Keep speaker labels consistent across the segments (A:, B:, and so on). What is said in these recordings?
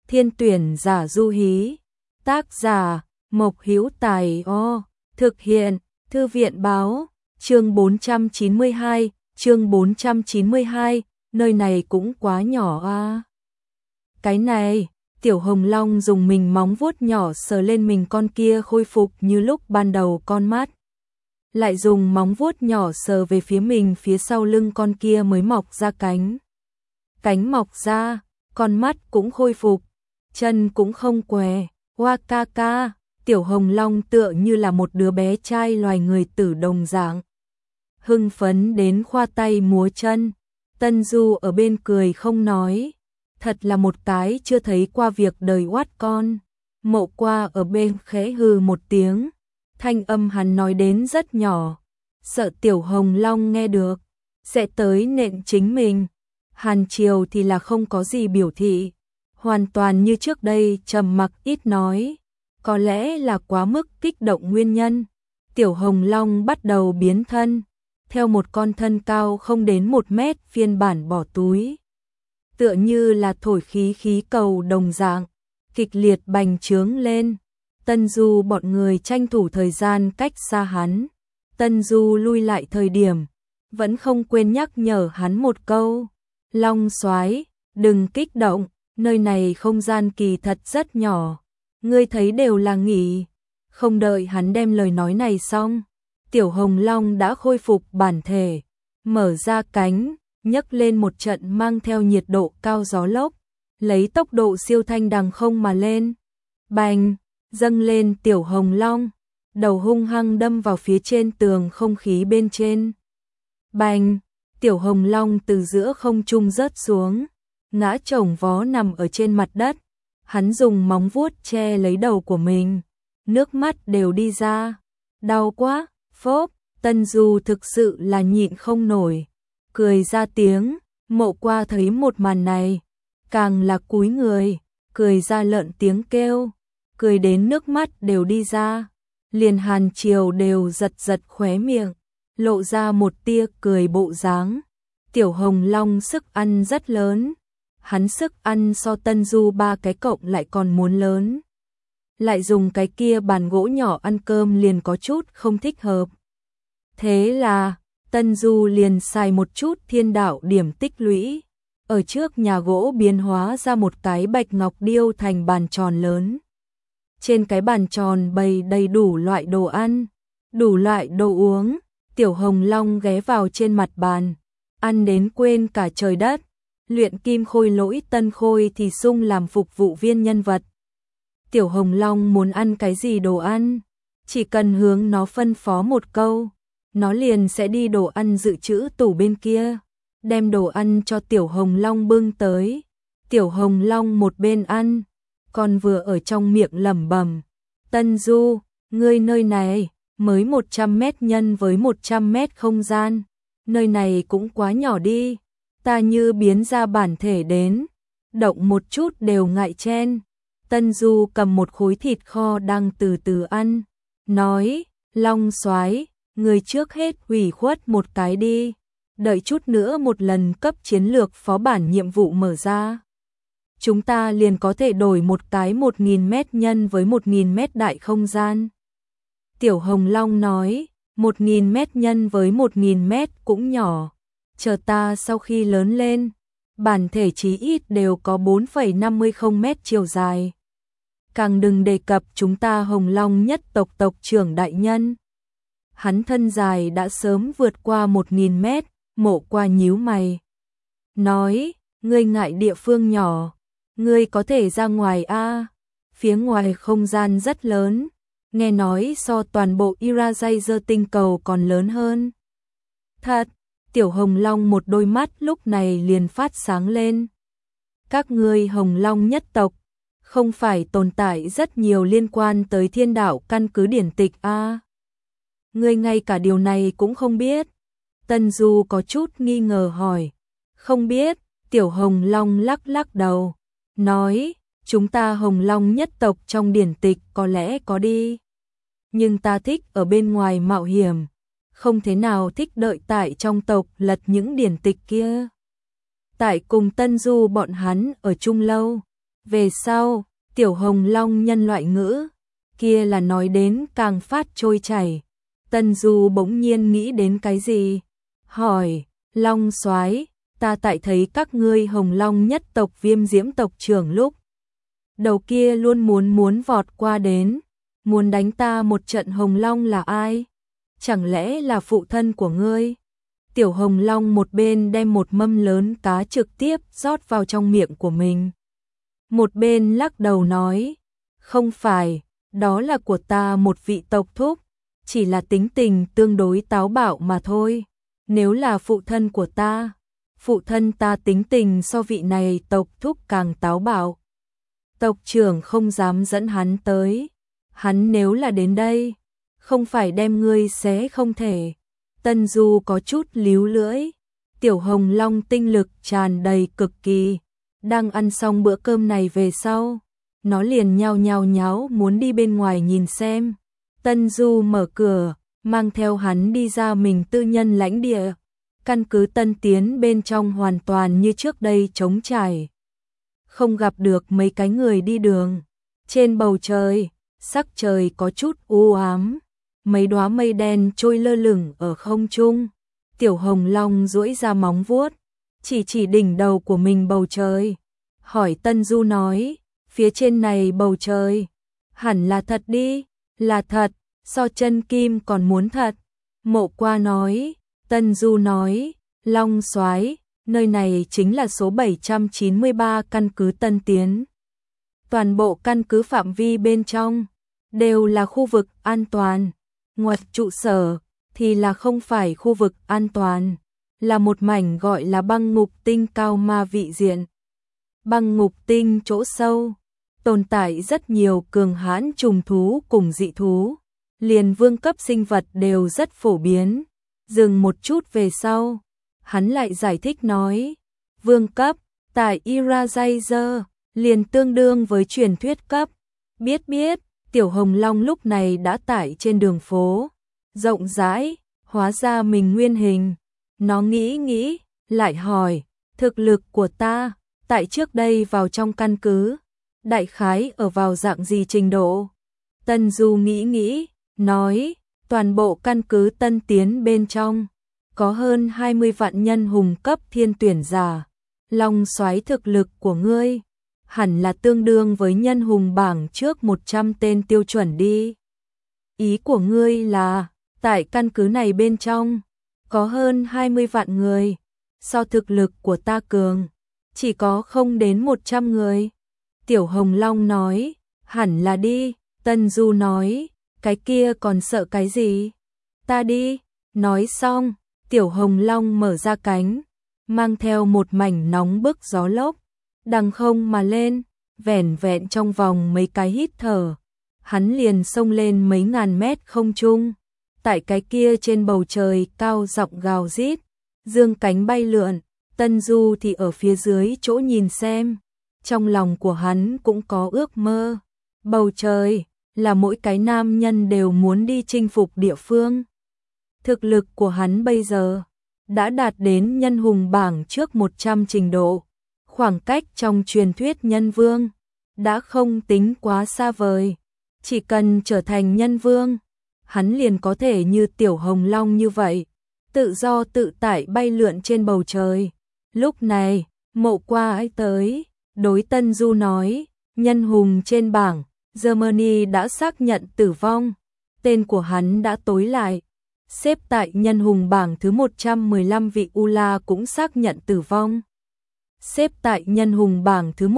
A: Thiên tuyển giả du hí. Tác giả Mộc Hữu Tài. Thực hiện Thư viện báo. Chương 492, nơi này cũng quá nhỏ a. Cái này, Tiểu Hồng Long dùng mình móng vuốt nhỏ sờ lên mình con kia khôi phục như lúc ban đầu con mắt. Lại dùng móng vuốt nhỏ sờ về phía mình phía sau lưng con kia mới mọc ra cánh. Cánh mọc ra, con mắt cũng khôi phục, chân cũng không què. Hoa ca ca, Tiểu Hồng Long tựa như là một đứa bé trai loài người tử đồng dạng. Hưng phấn đến khoa tay múa chân. Tân Du ở bên cười không nói. Thật là một cái chưa thấy qua việc đời oát con. Mộ Qua ở bên khẽ hừ một tiếng. Thanh âm hắn nói đến rất nhỏ, sợ Tiểu Hồng Long nghe được, sẽ tới nện chính mình. Hàn Triều thì là không có gì biểu thị, hoàn toàn như trước đây trầm mặc ít nói. Có lẽ là quá mức kích động nguyên nhân, Tiểu Hồng Long bắt đầu biến thân, theo một con thân cao không đến 1 mét phiên bản bỏ túi. Tựa như là thổi khí cầu đồng dạng, kịch liệt bành trướng lên. Tân Du bọn người tranh thủ thời gian cách xa hắn. Tân Du lui lại thời điểm, vẫn không quên nhắc nhở hắn một câu. Long soái, đừng kích động, nơi này không gian kỳ thật rất nhỏ. Ngươi thấy đều là nghỉ. Không đợi hắn đem lời nói này xong, Tiểu Hồng Long đã khôi phục bản thể, mở ra cánh, nhấc lên một trận mang theo nhiệt độ cao gió lốc, lấy tốc độ siêu thanh đằng không mà lên. Bành! Dâng lên Tiểu Hồng Long, đầu hung hăng đâm vào phía trên tường không khí bên trên. Bành! Tiểu Hồng Long từ giữa không trung rớt xuống, ngã chồng vó nằm ở trên mặt đất. Hắn dùng móng vuốt che lấy đầu của mình, nước mắt đều đi ra. Đau quá, phốp! Tân Du thực sự là nhịn không nổi, cười ra tiếng. Mộ Qua thấy một màn này, càng là cúi người, cười ra lợn tiếng kêu. Cười đến nước mắt đều đi ra, liền Hàn Triều đều giật khóe miệng, lộ ra một tia cười bộ dáng. Tiểu Hồng Long sức ăn rất lớn, hắn sức ăn so Tân Du 3 cái cộng lại còn muốn lớn. Lại dùng cái kia bàn gỗ nhỏ ăn cơm liền có chút không thích hợp. Thế là, Tân Du liền xài một chút thiên đạo điểm tích lũy, ở trước nhà gỗ biến hóa ra một cái bạch ngọc điêu thành bàn tròn lớn. Trên cái bàn tròn bày đầy đủ loại đồ ăn, đủ loại đồ uống. Tiểu Hồng Long ghé vào trên mặt bàn, ăn đến quên cả trời đất. Luyện kim khôi lỗi Tân Khôi thì sung làm phục vụ viên nhân vật. Tiểu Hồng Long muốn ăn cái gì đồ ăn, chỉ cần hướng nó phân phó một câu, nó liền sẽ đi đồ ăn dự trữ tủ bên kia, đem đồ ăn cho Tiểu Hồng Long bưng tới. Tiểu Hồng Long một bên ăn, còn vừa ở trong miệng lẩm bẩm, Tân Du, ngươi nơi này mới 100 mét nhân với 100 mét không gian, nơi này cũng quá nhỏ đi, ta như biến ra bản thể đến, động một chút đều ngại chen. Tân Du cầm một khối thịt kho đang từ từ ăn, nói, Long soái, ngươi trước hết ủy khuất một cái đi, đợi chút nữa một lần cấp chiến lược phó bản nhiệm vụ mở ra, chúng ta liền có thể đổi một cái 1000 mét nhân với 1000 mét đại không gian. Tiểu Hồng Long nói, 1000 mét nhân với 1000 mét cũng nhỏ, chờ ta sau khi lớn lên, bản thể chí ít đều có 4,50 mét chiều dài. Càng đừng đề cập chúng ta Hồng Long nhất tộc trưởng đại nhân. Hắn thân dài đã sớm vượt qua 1000 mét, Mộ Qua nhíu mày. Nói, ngươi ngại địa phương nhỏ, ngươi có thể ra ngoài a, phía ngoài không gian rất lớn, nghe nói so toàn bộ Irajaizer tinh cầu còn lớn hơn. Thật, Tiểu Hồng Long một đôi mắt lúc này liền phát sáng lên. Các ngươi Hồng Long nhất tộc, không phải tồn tại rất nhiều liên quan tới thiên đạo căn cứ điển tịch a? Ngươi ngay cả điều này cũng không biết? Tân Du có chút nghi ngờ hỏi. Không biết, Tiểu Hồng Long lắc đầu, nói, chúng ta Hồng Long nhất tộc trong điển tịch có lẽ có đi. Nhưng ta thích ở bên ngoài mạo hiểm, không thế nào thích đợi tại trong tộc lật những điển tịch kia. Tại cùng Tân Du bọn hắn ở chung lâu, Về sau, Tiểu Hồng Long nhân loại ngữ, kia là nói đến càng phát trôi chảy. Tân Du bỗng nhiên nghĩ đến cái gì? Hỏi, Long soái, ta tại thấy các ngươi Hồng Long nhất tộc Viêm Diễm tộc trưởng lúc đầu kia luôn muốn vọt qua đến, muốn đánh ta một trận. Hồng Long là ai? Chẳng lẽ là phụ thân của ngươi? Tiểu Hồng Long một bên đem một mâm lớn cá trực tiếp rót vào trong miệng của mình, một bên lắc đầu nói, không phải, đó là của ta một vị tộc thúc, chỉ là tính tình tương đối táo bạo mà thôi. Nếu là phụ thân của ta, phụ thân ta tính tình so vị này tộc thúc càng táo bạo. Tộc trưởng không dám dẫn hắn tới, hắn nếu là đến đây, không phải đem ngươi xé không thể. Tân Du có chút líu lưỡi, Tiểu Hồng Long tinh lực tràn đầy cực kỳ, đang ăn xong bữa cơm này về sau, nó liền nhao nháo muốn đi bên ngoài nhìn xem. Tân Du mở cửa, mang theo hắn đi ra mình tư nhân lãnh địa. Căn cứ Tân Tiến bên trong hoàn toàn như trước đây trống trải, không gặp được mấy cái người đi đường. Trên bầu trời, sắc trời có chút u ám, mấy đóa mây đen trôi lơ lửng ở không trung. Tiểu Hồng Long duỗi ra móng vuốt, chỉ đỉnh đầu của mình bầu trời, hỏi Tân Du nói, phía trên này bầu trời, hẳn là thật đi. Là thật, so chân kim còn muốn thật. Mộ Qua nói. Tân Du nói, Long soái, nơi này chính là số 793 căn cứ Tân Tiến. Toàn bộ căn cứ phạm vi bên trong đều là khu vực an toàn, ngoại trụ sở thì là không phải khu vực an toàn, là một mảnh gọi là băng ngục tinh cao ma vị diện. Băng ngục tinh chỗ sâu tồn tại rất nhiều cường hãn trùng thú cùng dị thú, liền vương cấp sinh vật đều rất phổ biến. Dừng một chút về sau, hắn lại giải thích nói, vương cấp tại Irajazer liền tương đương với truyền thuyết cấp. Biết, Tiểu Hồng Long lúc này đã tải trên đường phố rộng rãi, hóa ra mình nguyên hình. Nó nghĩ, lại hỏi, thực lực của ta tại trước đây vào trong căn cứ, đại khái ở vào dạng gì trình độ? Tân Du nghĩ, nói, toàn bộ căn cứ Tân Tiến bên trong có hơn 20 vạn nhân hùng cấp thiên tuyển giả. Long soái, thực lực của ngươi hẳn là tương đương với nhân hùng bảng trước 100 tên tiêu chuẩn đi. Ý của ngươi là, tại căn cứ này bên trong có hơn 20 vạn người, so thực lực của ta cường, chỉ có không đến 100 người. Tiểu Hồng Long nói, hẳn là đi. Tân Du nói, cái kia còn sợ cái gì? Ta đi. Nói xong, Tiểu Hồng Long mở ra cánh, mang theo một mảnh nóng bức gió lốc, đằng không mà lên, vẻn vẹn trong vòng mấy cái hít thở, hắn liền xông lên mấy ngàn mét không trung. Tại cái kia trên bầu trời cao giọng gào rít, dương cánh bay lượn. Tân Du thì ở phía dưới chỗ nhìn xem, trong lòng của hắn cũng có ước mơ. Bầu trời là mỗi cái nam nhân đều muốn đi chinh phục địa phương. Thực lực của hắn bây giờ đã đạt đến nhân hùng bảng trước 100 trình độ, khoảng cách trong truyền thuyết nhân vương đã không tính quá xa vời. Chỉ cần trở thành nhân vương, hắn liền có thể như Tiểu Hồng Long như vậy, tự do tự tại bay lượn trên bầu trời. Lúc này, Mộ Qua ấy tới, đối Tân Du nói, nhân hùng trên bảng Germany đã xác nhận tử vong, tên của hắn đã tối lại. Xếp tại nhân hùng bảng thứ 115 vị Ula cũng xác nhận tử vong. Xếp tại nhân hùng bảng thứ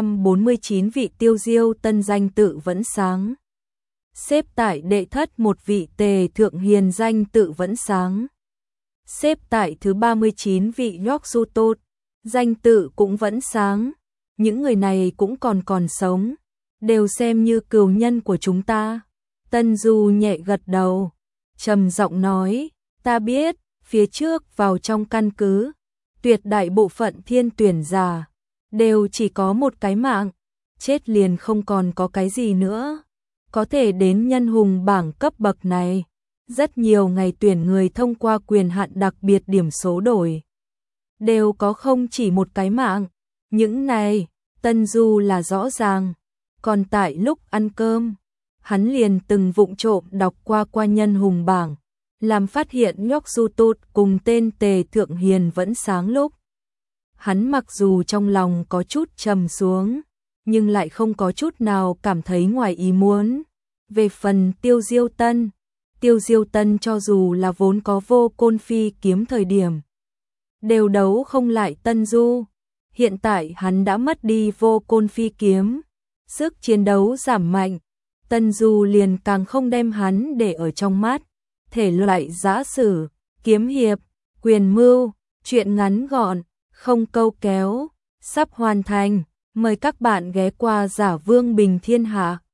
A: 149 vị Tiêu Diêu tân danh tự vẫn sáng. Xếp tại đệ thất một vị Tề Thượng Hiền danh tự vẫn sáng. Xếp tại thứ 39 vị York Du Tốt, danh tự cũng vẫn sáng. Những người này cũng còn sống, đều xem như cừu nhân của chúng ta. Tân Du nhẹ gật đầu, trầm giọng nói, ta biết, phía trước vào trong căn cứ, tuyệt đại bộ phận thiên tuyển giả đều chỉ có một cái mạng, chết liền không còn có cái gì nữa. Có thể đến nhân hùng bảng cấp bậc này, rất nhiều ngày tuyển người thông qua quyền hạn đặc biệt điểm số đổi, đều có không chỉ một cái mạng. Những này Tân Du là rõ ràng, còn tại lúc ăn cơm, hắn liền từng vụng trộm đọc qua nhân hùng bảng, làm phát hiện Nhóc Du Tụt cùng tên Tề Thượng Hiền vẫn sáng lúc. Hắn mặc dù trong lòng có chút trầm xuống, nhưng lại không có chút nào cảm thấy ngoài ý muốn. Về phần Tiêu Diêu Tân cho dù là vốn có vô côn phi kiếm thời điểm, đều đấu không lại Tân Du. Hiện tại hắn đã mất đi vô côn phi kiếm, sức chiến đấu giảm mạnh, Tân Du liền càng không đem hắn để ở trong mắt. Thể loại giã sử, kiếm hiệp, quyền mưu, truyện ngắn gọn, không câu kéo, sắp hoàn thành. Mời các bạn ghé qua Giả Vương Bình Thiên Hạ.